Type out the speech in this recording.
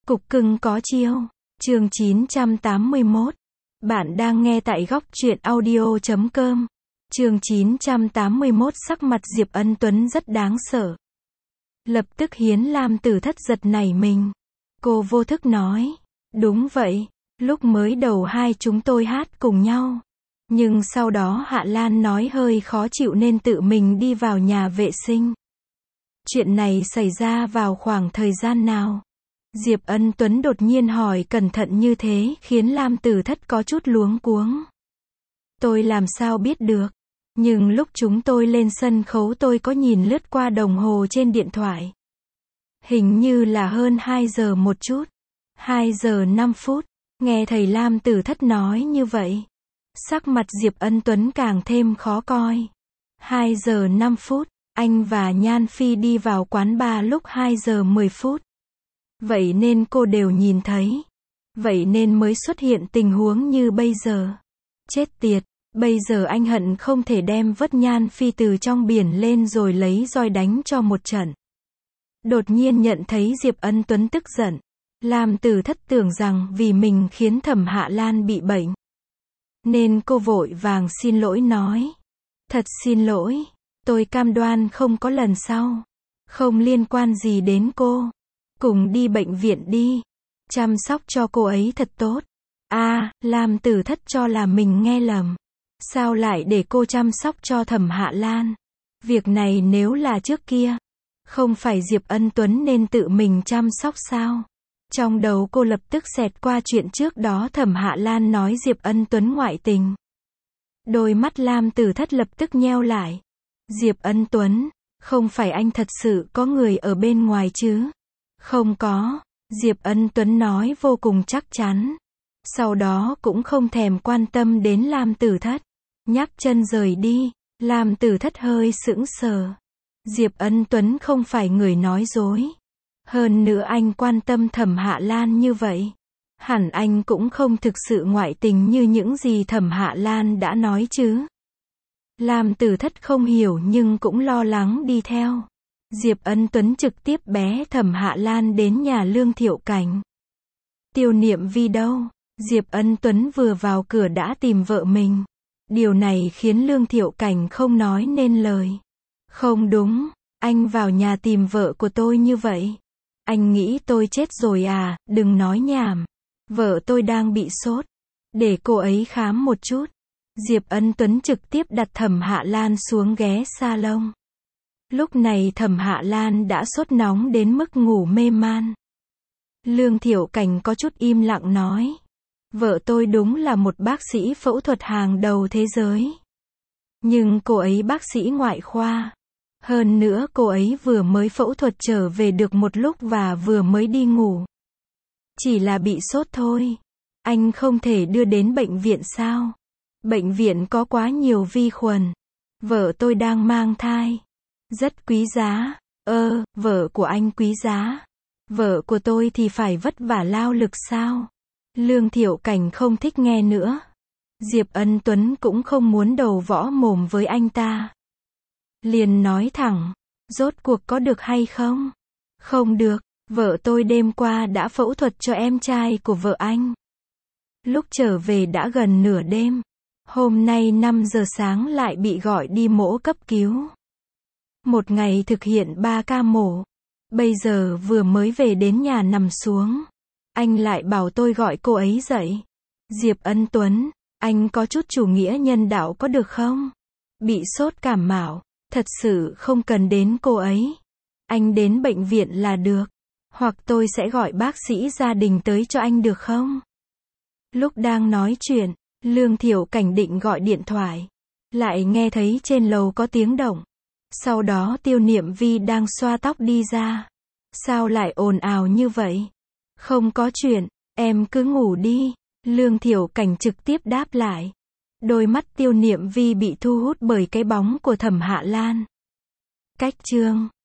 Cục cưng có chiêu. Chương 981. Bạn đang nghe tại góc truyện audio.com. Chương 981. Sắc mặt Diệp Ân Tuấn rất đáng sợ. Lập tức Hiến Lam Tử Thất giật nảy mình. Cô vô thức nói. Đúng vậy, lúc mới đầu hai chúng tôi hát cùng nhau. Nhưng sau đó Hạ Lan nói hơi khó chịu nên tự mình đi vào nhà vệ sinh. Chuyện này xảy ra vào khoảng thời gian nào? Diệp Ân Tuấn đột nhiên hỏi cẩn thận như thế khiến Lam Tử Thất có chút luống cuống. Tôi làm sao biết được? Nhưng lúc chúng tôi lên sân khấu tôi có nhìn lướt qua đồng hồ trên điện thoại. Hình như là hơn 2 giờ một chút. 2 giờ 5 phút. Nghe thầy Lam Tử Thất nói như vậy. Sắc mặt Diệp Ân Tuấn càng thêm khó coi. 2 giờ 5 phút. Anh và Nhan Phi đi vào quán bar lúc 2 giờ 10 phút. Vậy nên cô đều nhìn thấy. Vậy nên mới xuất hiện tình huống như bây giờ. Chết tiệt, bây giờ anh hận không thể đem vớt Nhan Phi từ trong biển lên rồi lấy roi đánh cho một trận. Đột nhiên nhận thấy Diệp Ân Tuấn tức giận. Lam Tử Thất tưởng rằng vì mình khiến Thẩm Hạ Lan bị bệnh. Nên cô vội vàng xin lỗi nói. Thật xin lỗi, tôi cam đoan không có lần sau. Không liên quan gì đến cô. Cùng đi bệnh viện đi. Chăm sóc cho cô ấy thật tốt. Lam Tử Thất cho là mình nghe lầm. Sao lại để cô chăm sóc cho Thẩm Hạ Lan? Việc này nếu là trước kia, không phải Diệp Ân Tuấn nên tự mình chăm sóc sao? Trong đầu cô lập tức xẹt qua chuyện trước đó Thẩm Hạ Lan nói Diệp Ân Tuấn ngoại tình. Đôi mắt Lam Tử Thất lập tức nheo lại. Diệp Ân Tuấn, không phải anh thật sự có người ở bên ngoài chứ? Không có, Diệp Ân Tuấn nói vô cùng chắc chắn. Sau đó cũng không thèm quan tâm đến Lam Tử Thất. Nhấc chân rời đi, Lam Tử Thất hơi sững sờ. Diệp Ân Tuấn không phải người nói dối. Hơn nữa anh quan tâm Thẩm Hạ Lan như vậy. Hẳn anh cũng không thực sự ngoại tình như những gì Thẩm Hạ Lan đã nói chứ. Lam Tử Thất không hiểu nhưng cũng lo lắng đi theo. Diệp Ân Tuấn trực tiếp bé Thẩm Hạ Lan đến nhà Lương Thiệu Cảnh. Tiêu Niệm Vi đâu? Diệp Ân Tuấn vừa vào cửa đã tìm vợ mình. Điều này khiến Lương Thiệu Cảnh không nói nên lời. Không đúng, anh vào nhà tìm vợ của tôi như vậy. Anh nghĩ tôi chết rồi à? Đừng nói nhảm. Vợ tôi đang bị sốt. Để cô ấy khám một chút. Diệp Ân Tuấn trực tiếp đặt Thẩm Hạ Lan xuống ghế salon. Lúc này Thẩm Hạ Lan đã sốt nóng đến mức ngủ mê man. Lương Thiệu Cảnh có chút im lặng nói. Vợ tôi đúng là một bác sĩ phẫu thuật hàng đầu thế giới. Nhưng cô ấy bác sĩ ngoại khoa. Hơn nữa cô ấy vừa mới phẫu thuật trở về được một lúc và vừa mới đi ngủ. Chỉ là bị sốt thôi. Anh không thể đưa đến bệnh viện sao? Bệnh viện có quá nhiều vi khuẩn. Vợ tôi đang mang thai. Rất quý giá. Vợ của anh quý giá. Vợ của tôi thì phải vất vả lao lực sao? Lương Thiệu Cảnh không thích nghe nữa. Diệp Ân Tuấn cũng không muốn đầu võ mồm với anh ta. Liền nói thẳng. Rốt cuộc có được hay không? Không được. Vợ tôi đêm qua đã phẫu thuật cho em trai của vợ anh. Lúc trở về đã gần nửa đêm. Hôm nay 5 giờ sáng lại bị gọi đi mổ cấp cứu. Một ngày thực hiện 3 ca mổ. Bây giờ vừa mới về đến nhà nằm xuống. Anh lại bảo tôi gọi cô ấy dậy. Diệp Ân Tuấn, anh có chút chủ nghĩa nhân đạo có được không? Bị sốt cảm mạo, thật sự không cần đến cô ấy. Anh đến bệnh viện là được. Hoặc tôi sẽ gọi bác sĩ gia đình tới cho anh được không? Lúc đang nói chuyện, Lương Thiệu Cảnh định gọi điện thoại. Lại nghe thấy trên lầu có tiếng động. Sau đó Tiêu Niệm Vi đang xoa tóc đi ra. Sao lại ồn ào như vậy? Không có chuyện, em cứ ngủ đi. Lương Thiệu Cảnh trực tiếp đáp lại. Đôi mắt Tiêu Niệm Vi bị thu hút bởi cái bóng của Thẩm Hạ Lan. Cách chương